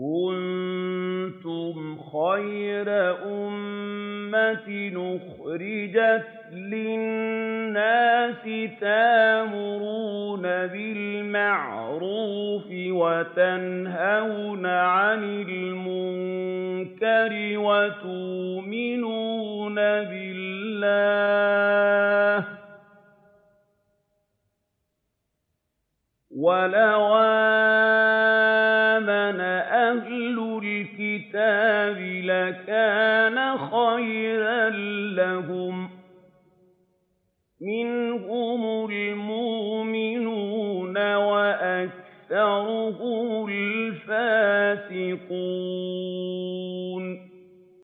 كُنتُمْ خَيْرَ أُمَّةٍ أُخْرِجَتْ لِلنَّاسِ تَأْمُرُونَ بِالْمَعْرُوفِ وَتَنْهَوْنَ عَنِ الْمُنكَرِ وَتُؤْمِنُونَ بِاللَّهِ ۗ وَلَوْ آمَنَ أَهْلُ الْكِتَابِ لَكَانَ خَيْرًا لَّهُم ۚ مِّنْهُمُ الْمُؤْمِنُونَ وَأَكْثَرُهُمُ الْفَاسِقُونَ